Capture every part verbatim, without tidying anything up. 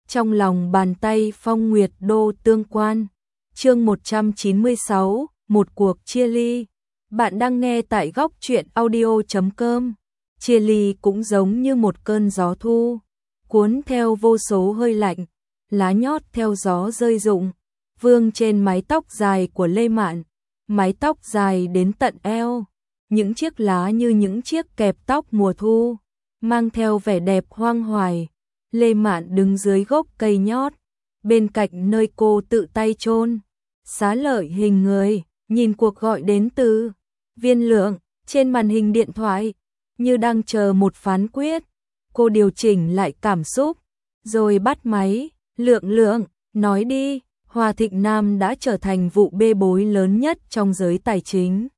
Trong lòng bàn tay Phong Nguyệt Đô tương quan. Chương một trăm chín mươi sáu, một cuộc chia ly. Bạn đang nghe tại góc truyện audio chấm com. Chia ly cũng giống như một cơn gió thu, cuốn theo vô số hơi lạnh, lá nhót theo gió rơi rụng, vương trên mái tóc dài của Lê Mạn, mái tóc dài đến tận eo, những chiếc lá như những chiếc kẹp tóc mùa thu, mang theo vẻ đẹp hoang hoài. Lê Mạn đứng dưới gốc cây nhót, bên cạnh nơi cô tự tay chôn xá lợi hình người, nhìn cuộc gọi đến từ Viên Lượng trên màn hình điện thoại, như đang chờ một phán quyết. Cô điều chỉnh lại cảm xúc, rồi bắt máy. Lượng Lượng, nói đi. Hòa Thịnh Nam đã trở thành vụ bê bối lớn nhất trong giới tài chính.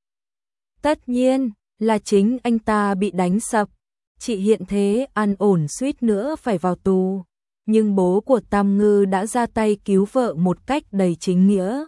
Tất nhiên là chính anh ta bị đánh sập. Chị hiện thế an ổn suýt nữa phải vào tù, nhưng bố của Tam Ngư đã ra tay cứu vợ một cách đầy chính nghĩa.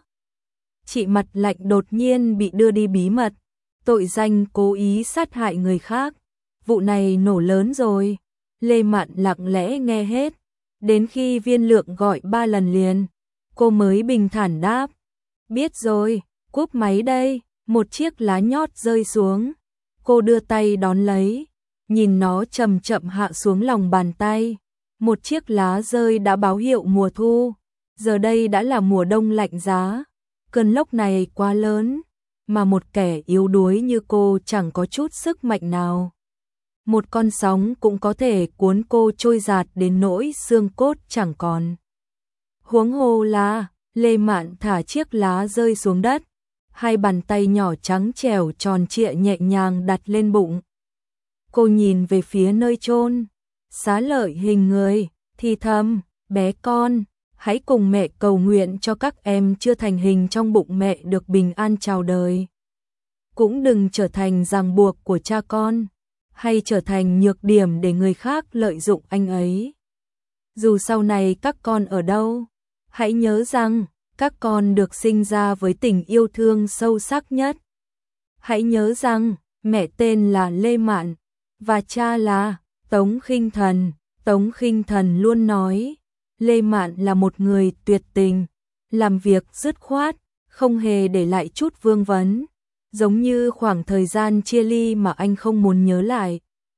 Chị Mặt Lạnh đột nhiên bị đưa đi bí mật, tội danh cố ý sát hại người khác. Vụ này nổ lớn rồi. Lê Mạn lặng lẽ nghe hết, đến khi Viên Lượng gọi ba lần liền, cô mới bình thản đáp. Biết rồi, cúp máy đây. Một chiếc lá nhót rơi xuống, cô đưa tay đón lấy, nhìn nó chậm chậm hạ xuống lòng bàn tay. Một chiếc lá rơi đã báo hiệu mùa thu, giờ đây đã là mùa đông lạnh giá. Cơn lốc này quá lớn, mà một kẻ yếu đuối như cô chẳng có chút sức mạnh nào. Một con sóng cũng có thể cuốn cô trôi dạt đến nỗi xương cốt chẳng còn. Huống hồ là, Lê Mạn thả chiếc lá rơi xuống đất, hai bàn tay nhỏ trắng trẻo tròn trịa nhẹ nhàng đặt lên bụng. Cô nhìn về phía nơi chôn xá lợi hình người, thì thầm, bé con, hãy cùng mẹ cầu nguyện cho các em chưa thành hình trong bụng mẹ được bình an chào đời. Cũng đừng trở thành ràng buộc của cha con, hay trở thành nhược điểm để người khác lợi dụng anh ấy. Dù sau này các con ở đâu, hãy nhớ rằng các con được sinh ra với tình yêu thương sâu sắc nhất. Hãy nhớ rằng mẹ tên là Lê Mạn và cha là Tống Khinh Thần. Tống Khinh Thần luôn nói Lê Mạn là một người tuyệt tình, làm việc dứt khoát, không hề để lại chút vương vấn, giống như khoảng thời gian chia ly mà anh không muốn nhớ lại.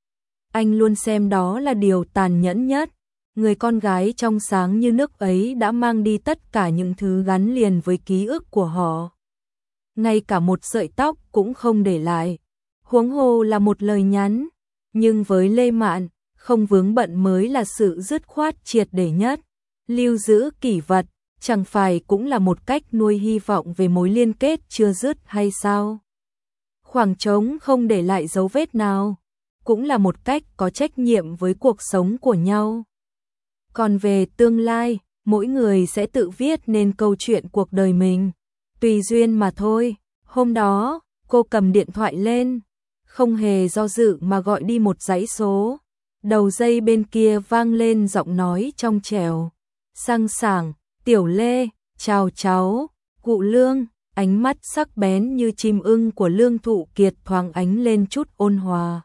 Anh luôn xem đó là điều tàn nhẫn nhất. Người con gái trong sáng như nước ấy đã mang đi tất cả những thứ gắn liền với ký ức của họ. Ngay cả một sợi tóc cũng không để lại, huống hồ là một lời nhắn. Nhưng với Lê Mạn, không vướng bận mới là sự dứt khoát triệt để nhất. Lưu giữ kỷ vật, chẳng phải cũng là một cách nuôi hy vọng về mối liên kết chưa dứt hay sao? Khoảng trống không để lại dấu vết nào, cũng là một cách có trách nhiệm với cuộc sống của nhau. Còn về tương lai, mỗi người sẽ tự viết nên câu chuyện cuộc đời mình, tùy duyên mà thôi. Hôm đó, cô cầm điện thoại lên, không hề do dự mà gọi đi một dãy số. Đầu dây bên kia vang lên giọng nói trong trẻo, sang sảng, Tiểu Lê, chào cháu. Cụ Lương, ánh mắt sắc bén như chim ưng của Lương Thụ Kiệt thoáng ánh lên chút ôn hòa.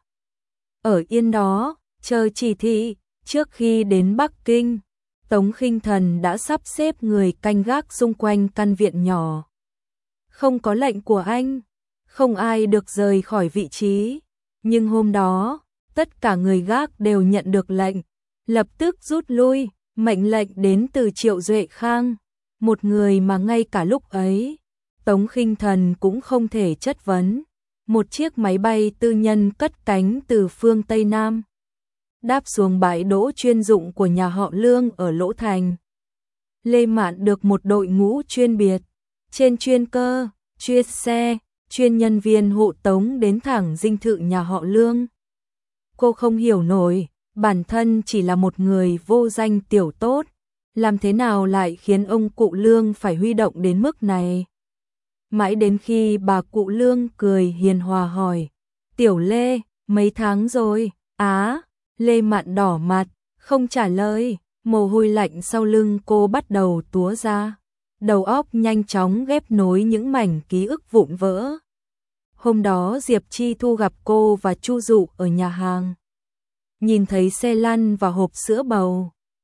Ở yên đó, chờ chỉ thị. Trước khi đến Bắc Kinh, Tống Khinh Thần đã sắp xếp người canh gác xung quanh căn viện nhỏ. Không có lệnh của anh, không ai được rời khỏi vị trí. Nhưng hôm đó, tất cả người gác đều nhận được lệnh, lập tức rút lui. Mệnh lệnh đến từ Triệu Duệ Khang, một người mà ngay cả lúc ấy, Tống Khinh Thần cũng không thể chất vấn. Một chiếc máy bay tư nhân cất cánh từ phương Tây Nam, đáp xuống bãi đỗ chuyên dụng của nhà họ Lương ở Lỗ Thành. Lê Mạn được một đội ngũ chuyên biệt, trên chuyên cơ, chuyên xe, chuyên nhân viên hộ tống đến thẳng dinh thự nhà họ Lương. Cô không hiểu nổi, bản thân chỉ là một người vô danh tiểu tốt, làm thế nào lại khiến ông cụ Lương phải huy động đến mức này. Mãi đến khi bà cụ Lương cười hiền hòa hỏi, Tiểu Lê, mấy tháng rồi? Á, Lê Mạn đỏ mặt, không trả lời, mồ hôi lạnh sau lưng cô bắt đầu túa ra. Đầu óc nhanh chóng ghép nối những mảnh ký ức vụn vỡ. Hôm đó Diệp Chi Thu gặp cô và Chu Dụ ở nhà hàng. Nhìn thấy xe lăn và hộp sữa bầu,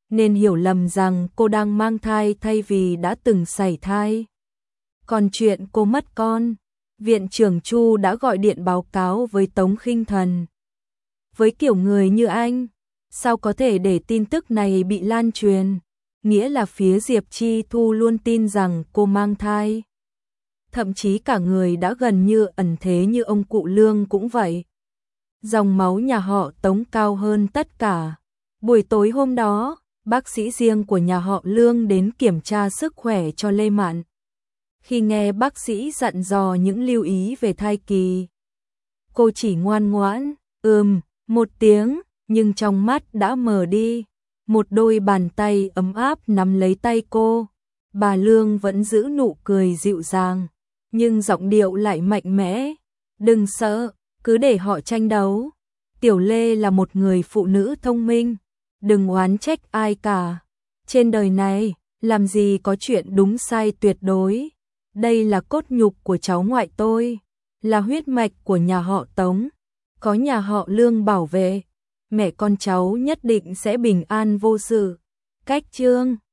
nên hiểu lầm rằng cô đang mang thai thay vì đã từng sảy thai. Còn chuyện cô mất con, viện trưởng Chu đã gọi điện báo cáo với Tống Khinh Thần. Với kiểu người như anh, sao có thể để tin tức này bị lan truyền, nghĩa là phía Diệp Chi Thu luôn tin rằng cô mang thai. Thậm chí cả người đã gần như ẩn thế như ông cụ Lương cũng vậy. Dòng máu nhà họ Tống cao hơn tất cả. Buổi tối hôm đó, bác sĩ riêng của nhà họ Lương đến kiểm tra sức khỏe cho Lê Mạn. Khi nghe bác sĩ dặn dò những lưu ý về thai kỳ, cô chỉ ngoan ngoãn, ừm, một tiếng, nhưng trong mắt đã mờ đi. Một đôi bàn tay ấm áp nắm lấy tay cô. Bà Lương vẫn giữ nụ cười dịu dàng, nhưng giọng điệu lại mạnh mẽ. Đừng sợ, cứ để họ tranh đấu. Tiểu Lê là một người phụ nữ thông minh, đừng oán trách ai cả. Trên đời này, làm gì có chuyện đúng sai tuyệt đối. Đây là cốt nhục của cháu ngoại tôi, là huyết mạch của nhà họ Tống. Có nhà họ Lương bảo vệ, mẹ con cháu nhất định sẽ bình an vô sự. Cách chương